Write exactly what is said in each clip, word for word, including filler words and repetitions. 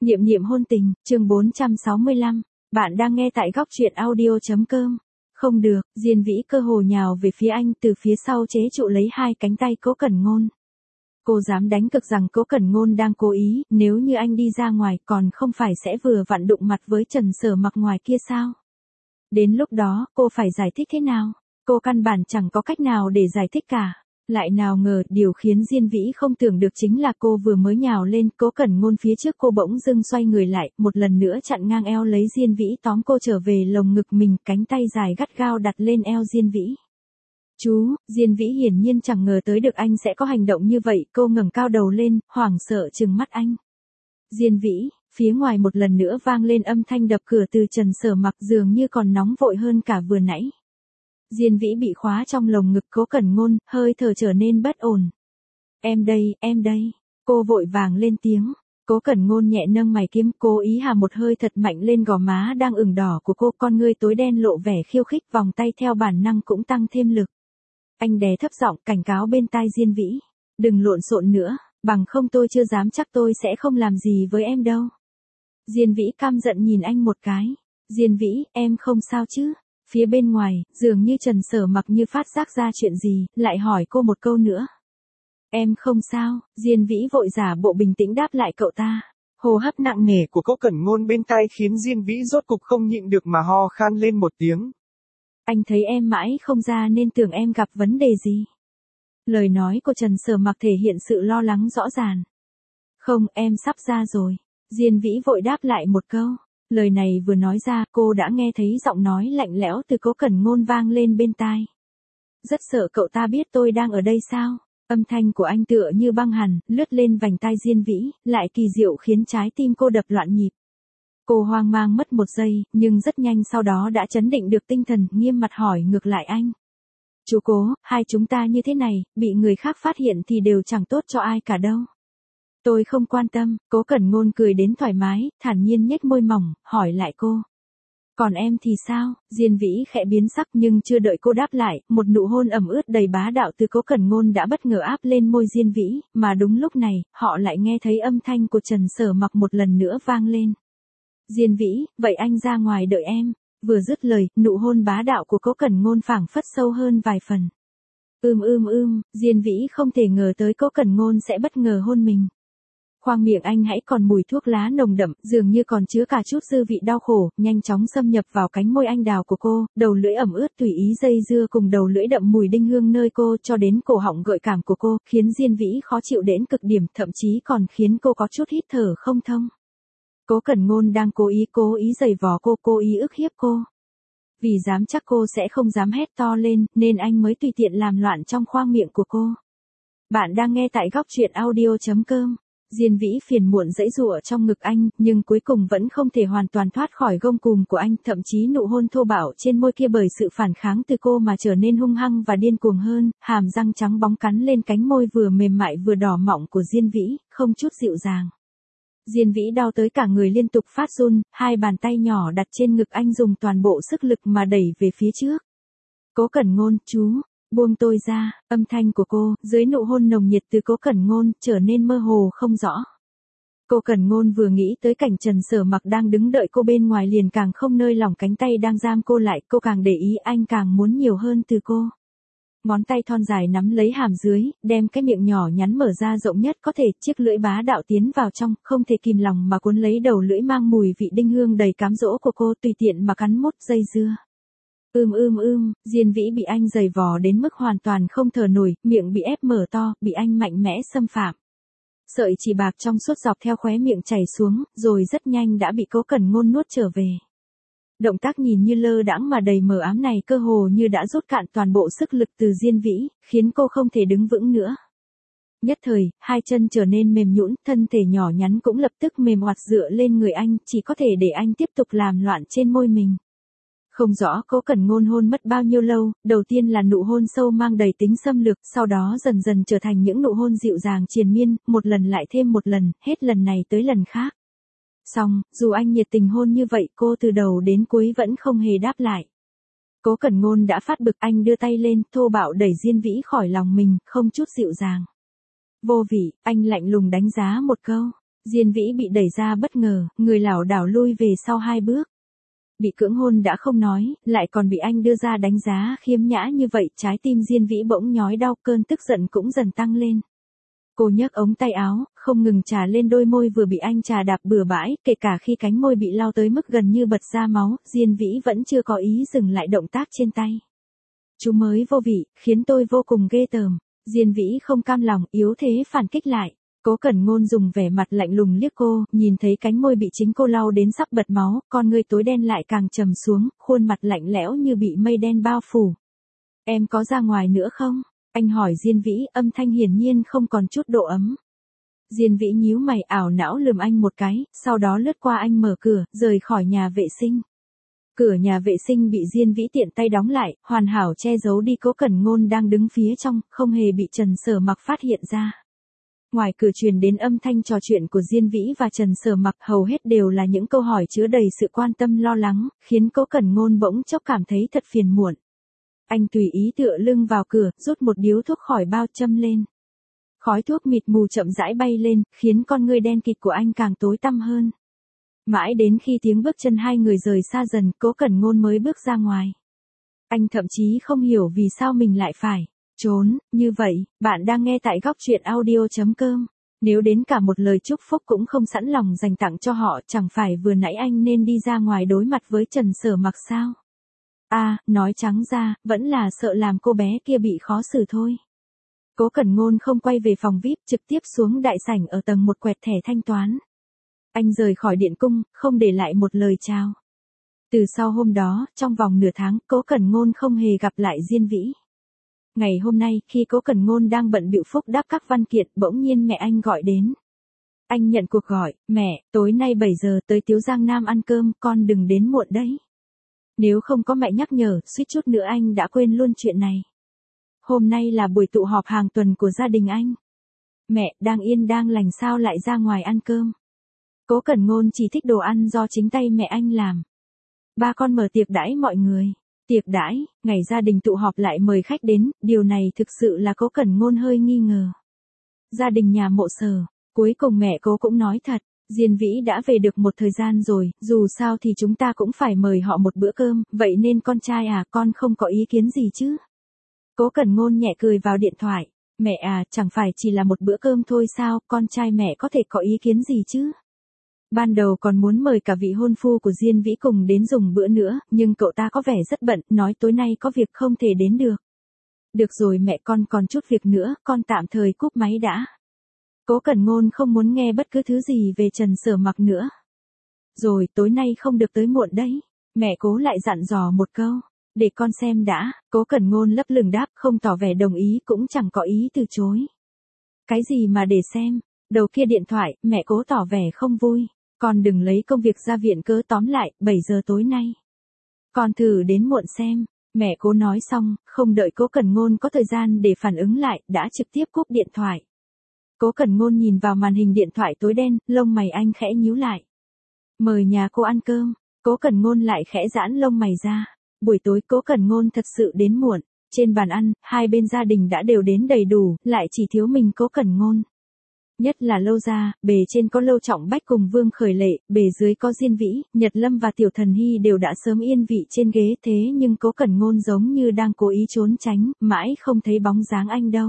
Niệm niệm hôn tình, chương bốn trăm sáu mươi lăm. Bạn đang nghe tại góc truyện audio.com. Không được, Diên Vĩ cơ hồ nhào về phía anh, từ phía sau chế trụ lấy hai cánh tay Cố Cẩn Ngôn. Cô dám đánh cược rằng Cố Cẩn Ngôn đang cố ý, nếu như anh đi ra ngoài còn không phải sẽ vừa vặn đụng mặt với Trần Sở Mặc ngoài kia sao? Đến lúc đó, cô phải giải thích thế nào? Cô căn bản chẳng có cách nào để giải thích cả. Lại nào ngờ, điều khiến Diên Vĩ không tưởng được chính là cô vừa mới nhào lên, Cố Cẩn Ngôn phía trước cô bỗng dưng xoay người lại, một lần nữa chặn ngang eo lấy Diên Vĩ, tóm cô trở về lồng ngực mình, cánh tay dài gắt gao đặt lên eo Diên Vĩ. Chú, Diên Vĩ hiển nhiên chẳng ngờ tới được anh sẽ có hành động như vậy, cô ngẩng cao đầu lên, hoảng sợ trừng mắt anh. Diên Vĩ, phía ngoài một lần nữa vang lên âm thanh đập cửa từ Trần Sở Mặc, dường như còn nóng vội hơn cả vừa nãy. Diên Vĩ bị khóa trong lồng ngực Cố Cẩn Ngôn, hơi thở trở nên bất ổn. Em đây, em đây. Cô vội vàng lên tiếng. Cố Cẩn Ngôn nhẹ nâng mày kiếm, cố ý hà một hơi thật mạnh lên gò má đang ửng đỏ của cô, con ngươi tối đen lộ vẻ khiêu khích, vòng tay theo bản năng cũng tăng thêm lực. Anh đè thấp giọng cảnh cáo bên tai Diên Vĩ. Đừng lộn xộn nữa, bằng không tôi chưa dám chắc tôi sẽ không làm gì với em đâu. Diên Vĩ căm giận nhìn anh một cái. Diên Vĩ, em không sao chứ? Phía bên ngoài, dường như Trần Sở Mặc như phát giác ra chuyện gì, lại hỏi cô một câu nữa. Em không sao, Diên Vĩ vội giả bộ bình tĩnh đáp lại cậu ta. Hô hấp nặng nề của Cố Cẩn Ngôn bên tai khiến Diên Vĩ rốt cục không nhịn được mà ho khan lên một tiếng. Anh thấy em mãi không ra nên tưởng em gặp vấn đề gì. Lời nói của Trần Sở Mặc thể hiện sự lo lắng rõ ràng. Không, em sắp ra rồi. Diên Vĩ vội đáp lại một câu. Lời này vừa nói ra, cô đã nghe thấy giọng nói lạnh lẽo từ Cố Cẩn Ngôn vang lên bên tai. Rất sợ cậu ta biết tôi đang ở đây sao? Âm thanh của anh tựa như băng hàn, lướt lên vành tai Diên Vĩ, lại kỳ diệu khiến trái tim cô đập loạn nhịp. Cô hoang mang mất một giây, nhưng rất nhanh sau đó đã trấn định được tinh thần, nghiêm mặt hỏi ngược lại anh. Chú Cố, hai chúng ta như thế này, bị người khác phát hiện thì đều chẳng tốt cho ai cả đâu. Tôi không quan tâm, Cố Cẩn Ngôn cười đến thoải mái, thản nhiên nhếch môi mỏng, hỏi lại cô. Còn em thì sao? Diên Vĩ khẽ biến sắc nhưng chưa đợi cô đáp lại, một nụ hôn ẩm ướt đầy bá đạo từ Cố Cẩn Ngôn đã bất ngờ áp lên môi Diên Vĩ, mà đúng lúc này, họ lại nghe thấy âm thanh của Trần Sở Mặc một lần nữa vang lên. Diên Vĩ, vậy anh ra ngoài đợi em. Vừa dứt lời, nụ hôn bá đạo của Cố Cẩn Ngôn phảng phất sâu hơn vài phần. Ưm ưm ưm, Diên Vĩ không thể ngờ tới Cố Cẩn Ngôn sẽ bất ngờ hôn mình. Khoang miệng anh hãy còn mùi thuốc lá nồng đậm, dường như còn chứa cả chút dư vị đau khổ, nhanh chóng xâm nhập vào cánh môi anh đào của cô, đầu lưỡi ẩm ướt tùy ý dây dưa cùng đầu lưỡi đậm mùi đinh hương nơi cô cho đến cổ họng gợi cảm của cô, khiến Diên Vĩ khó chịu đến cực điểm, thậm chí còn khiến cô có chút hít thở không thông. Cố Cẩn Ngôn đang cố ý cố ý giày vò cô, cố ý ức hiếp cô. Vì dám chắc cô sẽ không dám hét to lên, nên anh mới tùy tiện làm loạn trong khoang miệng của cô. Bạn đang nghe tại góc truyện audio.com. Diên Vĩ phiền muộn giãy giụa trong ngực anh, nhưng cuối cùng vẫn không thể hoàn toàn thoát khỏi gông cùm của anh, thậm chí nụ hôn thô bạo trên môi kia bởi sự phản kháng từ cô mà trở nên hung hăng và điên cuồng hơn, hàm răng trắng bóng cắn lên cánh môi vừa mềm mại vừa đỏ mọng của Diên Vĩ, không chút dịu dàng. Diên Vĩ đau tới cả người liên tục phát run, hai bàn tay nhỏ đặt trên ngực anh dùng toàn bộ sức lực mà đẩy về phía trước. Cố Cẩn Ngôn, chú. Buông tôi ra, âm thanh của cô, dưới nụ hôn nồng nhiệt từ Cố Cẩn Ngôn, trở nên mơ hồ không rõ. Cố Cẩn Ngôn vừa nghĩ tới cảnh Trần Sở Mặc đang đứng đợi cô bên ngoài liền càng không nơi lỏng cánh tay đang giam cô lại, cô càng để ý anh càng muốn nhiều hơn từ cô. Ngón tay thon dài nắm lấy hàm dưới, đem cái miệng nhỏ nhắn mở ra rộng nhất có thể, chiếc lưỡi bá đạo tiến vào trong, không thể kìm lòng mà cuốn lấy đầu lưỡi mang mùi vị đinh hương đầy cám dỗ của cô, tùy tiện mà cắn mút dây dưa. Ưm ưm ưm, Diên Vĩ bị anh giày vò đến mức hoàn toàn không thở nổi, miệng bị ép mở to, bị anh mạnh mẽ xâm phạm. Sợi chỉ bạc trong suốt dọc theo khóe miệng chảy xuống, rồi rất nhanh đã bị Cố Cẩn Ngôn nuốt trở về. Động tác nhìn như lơ đãng mà đầy mờ ám này cơ hồ như đã rút cạn toàn bộ sức lực từ Diên Vĩ, khiến cô không thể đứng vững nữa. Nhất thời, hai chân trở nên mềm nhũn, thân thể nhỏ nhắn cũng lập tức mềm oặt dựa lên người anh, chỉ có thể để anh tiếp tục làm loạn trên môi mình. Không rõ Cố Cẩn Ngôn hôn mất bao nhiêu lâu, đầu tiên là nụ hôn sâu mang đầy tính xâm lược, sau đó dần dần trở thành những nụ hôn dịu dàng triền miên, một lần lại thêm một lần, hết lần này tới lần khác. Xong, dù anh nhiệt tình hôn như vậy, cô từ đầu đến cuối vẫn không hề đáp lại. Cố Cẩn Ngôn đã phát bực, anh đưa tay lên, thô bạo đẩy Diên Vĩ khỏi lòng mình, không chút dịu dàng. Vô vị, anh lạnh lùng đánh giá một câu. Diên Vĩ bị đẩy ra bất ngờ, người lảo đảo lui về sau hai bước. Bị cưỡng hôn đã không nói, lại còn bị anh đưa ra đánh giá khiếm nhã như vậy, trái tim Diên Vĩ bỗng nhói đau, cơn tức giận cũng dần tăng lên. Cô nhấc ống tay áo, không ngừng chà lên đôi môi vừa bị anh chà đạp bừa bãi, kể cả khi cánh môi bị lau tới mức gần như bật ra máu, Diên Vĩ vẫn chưa có ý dừng lại động tác trên tay. Chú mới vô vị, khiến tôi vô cùng ghê tởm. Diên Vĩ không cam lòng, yếu thế phản kích lại. Cố Cẩn Ngôn dùng vẻ mặt lạnh lùng liếc cô, nhìn thấy cánh môi bị chính cô lau đến sắp bật máu, con ngươi tối đen lại càng trầm xuống, khuôn mặt lạnh lẽo như bị mây đen bao phủ. Em có ra ngoài nữa không? Anh hỏi Diên Vĩ, âm thanh hiển nhiên không còn chút độ ấm. Diên Vĩ nhíu mày, ảo não lườm anh một cái, sau đó lướt qua anh mở cửa, rời khỏi nhà vệ sinh. Cửa nhà vệ sinh bị Diên Vĩ tiện tay đóng lại, hoàn hảo che giấu đi Cố Cẩn Ngôn đang đứng phía trong, không hề bị Trần Sở Mặc phát hiện ra. Ngoài cửa truyền đến âm thanh trò chuyện của Diên Vĩ và Trần Sở Mặc, hầu hết đều là những câu hỏi chứa đầy sự quan tâm lo lắng, khiến Cố Cẩn Ngôn bỗng chốc cảm thấy thật phiền muộn. Anh tùy ý tựa lưng vào cửa, rút một điếu thuốc khỏi bao châm lên. Khói thuốc mịt mù chậm rãi bay lên, khiến con ngươi đen kịt của anh càng tối tăm hơn. Mãi đến khi tiếng bước chân hai người rời xa dần, Cố Cẩn Ngôn mới bước ra ngoài. Anh thậm chí không hiểu vì sao mình lại phải trốn như vậy. Bạn đang nghe tại góc truyện audio chấm com. Nếu đến cả một lời chúc phúc cũng không sẵn lòng dành tặng cho họ, chẳng phải vừa nãy anh nên đi ra ngoài đối mặt với Trần Sở Mặc sao? À, nói trắng ra, vẫn là sợ làm cô bé kia bị khó xử thôi. Cố Cẩn Ngôn không quay về phòng vi ai pi, trực tiếp xuống đại sảnh ở tầng một quẹt thẻ thanh toán. Anh rời khỏi điện cung, không để lại một lời chào. Từ sau hôm đó, trong vòng nửa tháng, Cố Cẩn Ngôn không hề gặp lại Diên Vĩ. Ngày hôm nay, khi Cố Cẩn Ngôn đang bận bịu phúc đáp các văn kiện, bỗng nhiên mẹ anh gọi đến. Anh nhận cuộc gọi, mẹ, tối nay bảy giờ tới Tiếu Giang Nam ăn cơm, con đừng đến muộn đấy. Nếu không có mẹ nhắc nhở, suýt chút nữa anh đã quên luôn chuyện này. Hôm nay là buổi tụ họp hàng tuần của gia đình anh. Mẹ, đang yên đang lành sao lại ra ngoài ăn cơm. Cố Cẩn Ngôn chỉ thích đồ ăn do chính tay mẹ anh làm. Ba con mở tiệc đãi mọi người. Tiệc đãi, ngày gia đình tụ họp lại mời khách đến, điều này thực sự là Cố Cẩn Ngôn hơi nghi ngờ. Gia đình nhà Mộ Sở, cuối cùng mẹ Cố cũng nói thật, Diên Vĩ đã về được một thời gian rồi, dù sao thì chúng ta cũng phải mời họ một bữa cơm, vậy nên con trai à, con không có ý kiến gì chứ? Cố Cẩn Ngôn nhẹ cười vào điện thoại, mẹ à, chẳng phải chỉ là một bữa cơm thôi sao, con trai mẹ có thể có ý kiến gì chứ? Ban đầu còn muốn mời cả vị hôn phu của Diên Vĩ cùng đến dùng bữa nữa, nhưng cậu ta có vẻ rất bận, nói tối nay có việc không thể đến được. Được rồi mẹ, con còn chút việc nữa, con tạm thời cúp máy đã. Cố Cẩn Ngôn không muốn nghe bất cứ thứ gì về Trần Sở Mặc nữa. Rồi, tối nay không được tới muộn đấy. Mẹ Cố lại dặn dò một câu. Để con xem đã. Cố Cẩn Ngôn lấp lửng đáp, không tỏ vẻ đồng ý, cũng chẳng có ý từ chối. Cái gì mà để xem? Đầu kia điện thoại, mẹ Cố tỏ vẻ không vui. Con đừng lấy công việc ra viện cớ, tóm lại, bảy giờ tối nay. Con thử đến muộn xem. Mẹ Cố nói xong, không đợi Cố Cẩn Ngôn có thời gian để phản ứng lại, đã trực tiếp cúp điện thoại. Cố Cẩn Ngôn nhìn vào màn hình điện thoại tối đen, lông mày anh khẽ nhíu lại. Mời nhà cô ăn cơm. Cố Cẩn Ngôn lại khẽ giãn lông mày ra. Buổi tối Cố Cẩn Ngôn thật sự đến muộn. Trên bàn ăn, hai bên gia đình đã đều đến đầy đủ, lại chỉ thiếu mình Cố Cẩn Ngôn. Nhất là Lâu gia, bề trên có Lâu Trọng Bách cùng Vương Khởi Lệ, bề dưới có Diên Vĩ, Nhật Lâm và Tiểu Thần Hy đều đã sớm yên vị trên ghế, thế nhưng Cố Cẩn Ngôn giống như đang cố ý trốn tránh, mãi không thấy bóng dáng anh đâu.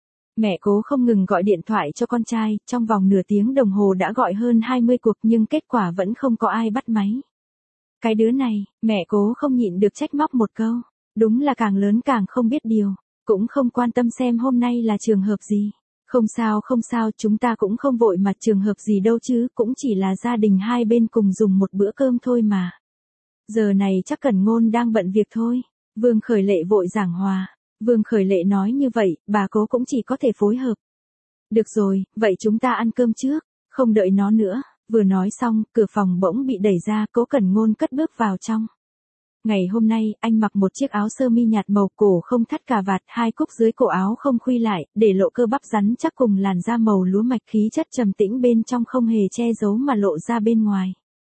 Mẹ Cố không ngừng gọi điện thoại cho con trai, trong vòng nửa tiếng đồng hồ đã gọi hơn hai mươi cuộc nhưng kết quả vẫn không có ai bắt máy. Cái đứa này, mẹ Cố không nhịn được trách móc một câu. Đúng là càng lớn càng không biết điều, cũng không quan tâm xem hôm nay là trường hợp gì. Không sao không sao, chúng ta cũng không vội mặt trường hợp gì đâu chứ, cũng chỉ là gia đình hai bên cùng dùng một bữa cơm thôi mà. Giờ này chắc Cẩn Ngôn đang bận việc thôi. Vương Khởi Lệ vội giảng hòa. Vương Khởi Lệ nói như vậy, bà Cố cũng chỉ có thể phối hợp. Được rồi, vậy chúng ta ăn cơm trước, không đợi nó nữa. Vừa nói xong, cửa phòng bỗng bị đẩy ra, Cố Cẩn Ngôn cất bước vào trong. Ngày hôm nay, anh mặc một chiếc áo sơ mi nhạt màu cổ không thắt cà vạt, hai cúc dưới cổ áo không khuy lại, để lộ cơ bắp rắn chắc cùng làn da màu lúa mạch, khí chất trầm tĩnh bên trong không hề che giấu mà lộ ra bên ngoài.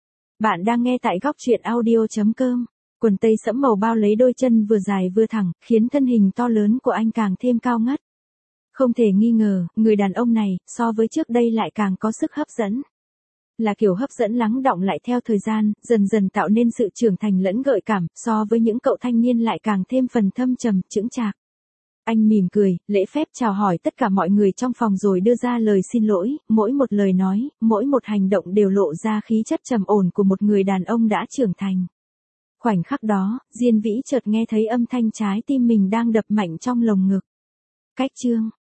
Bạn đang nghe tại góc truyện audio chấm com. Quần tây sẫm màu bao lấy đôi chân vừa dài vừa thẳng, khiến thân hình to lớn của anh càng thêm cao ngất. Không thể nghi ngờ, người đàn ông này, so với trước đây lại càng có sức hấp dẫn. Là kiểu hấp dẫn lắng đọng lại theo thời gian, dần dần tạo nên sự trưởng thành lẫn gợi cảm, so với những cậu thanh niên lại càng thêm phần thâm trầm, chững chạc. Anh mỉm cười, lễ phép chào hỏi tất cả mọi người trong phòng rồi đưa ra lời xin lỗi, mỗi một lời nói, mỗi một hành động đều lộ ra khí chất trầm ổn của một người đàn ông đã trưởng thành. Khoảnh khắc đó, Diên Vĩ chợt nghe thấy âm thanh trái tim mình đang đập mạnh trong lồng ngực. Cách chương